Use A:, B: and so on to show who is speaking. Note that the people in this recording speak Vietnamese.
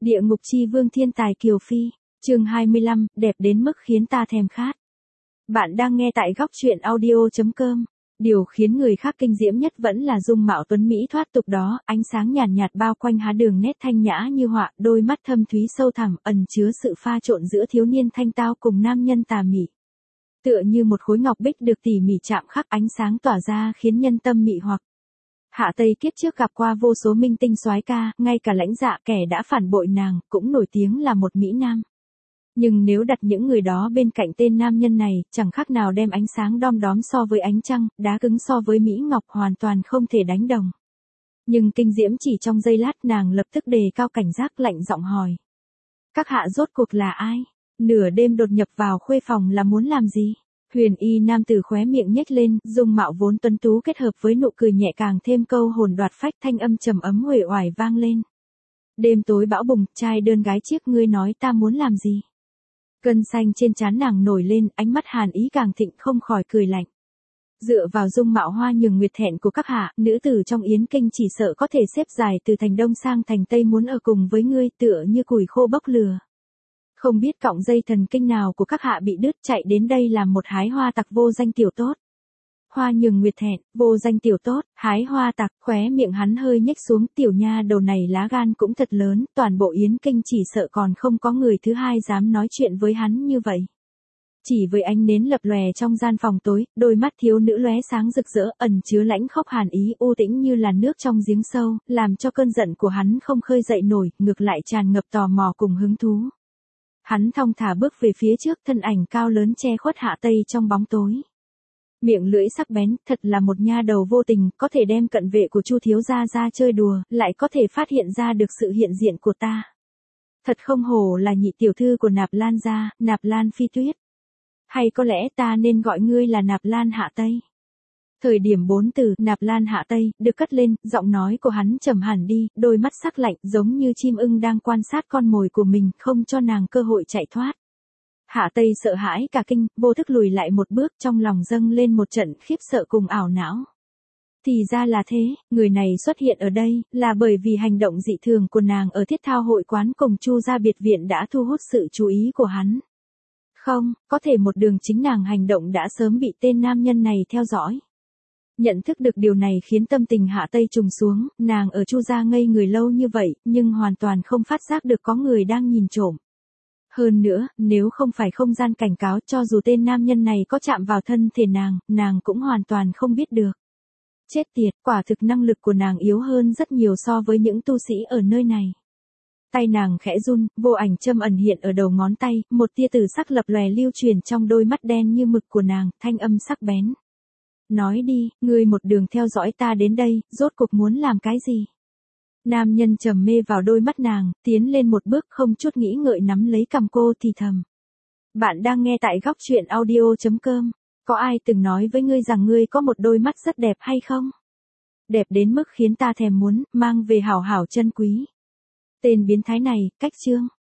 A: Địa ngục chi vương thiên tài Kiều Phi, chương 25, đẹp đến mức khiến ta thèm khát. Bạn đang nghe tại góc truyện audio.com. Điều khiến người khác kinh diễm nhất vẫn là dung mạo tuấn mỹ thoát tục đó, ánh sáng nhàn nhạt bao quanh há đường nét thanh nhã như họa, đôi mắt thâm thúy sâu thẳm, ẩn chứa sự pha trộn giữa thiếu niên thanh tao cùng nam nhân tà mị. Tựa như một khối ngọc bích được tỉ mỉ chạm khắc, ánh sáng tỏa ra khiến nhân tâm mị hoặc. Hạ Tây kiếp trước gặp qua vô số minh tinh soái ca, ngay cả Lãnh Dạ kẻ đã phản bội nàng, cũng nổi tiếng là một mỹ nam. Nhưng nếu đặt những người đó bên cạnh tên nam nhân này, chẳng khác nào đem ánh sáng đom đóm so với ánh trăng, đá cứng so với mỹ ngọc, hoàn toàn không thể đánh đồng. Nhưng kinh diễm chỉ trong giây lát, nàng lập tức đề cao cảnh giác, lạnh giọng hỏi. Các hạ rốt cuộc là ai? Nửa đêm đột nhập vào khuê phòng là muốn làm gì? Huyền y nam tử khóe miệng nhếch lên, dung mạo vốn tuấn tú kết hợp với nụ cười nhẹ càng thêm câu hồn đoạt phách, thanh âm trầm ấm uể oải vang lên. Đêm tối bão bùng, trai đơn gái chiếc, ngươi nói ta muốn làm gì? Gân xanh trên trán nàng nổi lên, ánh mắt hàn ý càng thịnh, không khỏi cười lạnh. Dựa vào dung mạo hoa nhường nguyệt thẹn của các hạ, nữ tử trong yến kinh chỉ sợ có thể xếp dài từ thành đông sang thành tây, muốn ở cùng với ngươi tựa như củi khô bốc lửa. Không biết cọng dây thần kinh nào của các hạ bị đứt, chạy đến đây làm một hái hoa tặc vô danh tiểu tốt. Hoa nhường nguyệt thẹn, vô danh tiểu tốt, hái hoa tặc, khóe miệng hắn hơi nhếch xuống, tiểu nha đầu này lá gan cũng thật lớn, toàn bộ yến kinh chỉ sợ còn không có người thứ hai dám nói chuyện với hắn như vậy. Chỉ với ánh nến lập lòe trong gian phòng tối, đôi mắt thiếu nữ lóe sáng rực rỡ, ẩn chứa lãnh khốc hàn ý, u tĩnh như là nước trong giếng sâu, làm cho cơn giận của hắn không khơi dậy nổi, ngược lại tràn ngập tò mò cùng hứng thú. Hắn thong thả bước về phía trước, thân ảnh cao lớn che khuất Hạ Tây trong bóng tối. Miệng lưỡi sắc bén, thật là một nha đầu vô tình, có thể đem cận vệ của Chu thiếu gia ra chơi đùa, lại có thể phát hiện ra được sự hiện diện của ta. Thật không hổ là nhị tiểu thư của Nạp Lan gia, Nạp Lan Phi Tuyết. Hay có lẽ ta nên gọi ngươi là Nạp Lan Hạ Tây. Thời điểm 4 từ Nạp Lan Hạ Tây được cất lên, giọng nói của hắn trầm hẳn đi, đôi mắt sắc lạnh giống như chim ưng đang quan sát con mồi của mình, không cho nàng cơ hội chạy thoát. Hạ Tây sợ hãi cả kinh, vô thức lùi lại một bước, trong lòng dâng lên một trận khiếp sợ cùng ảo não. Thì ra là thế, người này xuất hiện ở đây, là bởi vì hành động dị thường của nàng ở thiết thao hội quán cùng Chu gia biệt viện đã thu hút sự chú ý của hắn. Không, có thể một đường chính nàng hành động đã sớm bị tên nam nhân này theo dõi. Nhận thức được điều này khiến tâm tình Hạ Tây trùng xuống, nàng ở Chu gia ngây người lâu như vậy, nhưng hoàn toàn không phát giác được có người đang nhìn trộm. Hơn nữa, nếu không phải không gian cảnh cáo, cho dù tên nam nhân này có chạm vào thân thể nàng cũng hoàn toàn không biết được. Chết tiệt, quả thực năng lực của nàng yếu hơn rất nhiều so với những tu sĩ ở nơi này. Tay nàng khẽ run, vô ảnh châm ẩn hiện ở đầu ngón tay, một tia tử sắc lập lòe lưu truyền trong đôi mắt đen như mực của nàng, thanh âm sắc bén. Nói đi, ngươi một đường theo dõi ta đến đây, rốt cuộc muốn làm cái gì? Nam nhân trầm mê vào đôi mắt nàng, tiến lên một bước không chút nghĩ ngợi nắm lấy cằm cô thì thầm. Bạn đang nghe tại góc truyện audio.com. Có ai từng nói với ngươi rằng ngươi có một đôi mắt rất đẹp hay không? Đẹp đến mức khiến ta thèm muốn, mang về hảo hảo chân quý. Tên biến thái này, cách chương.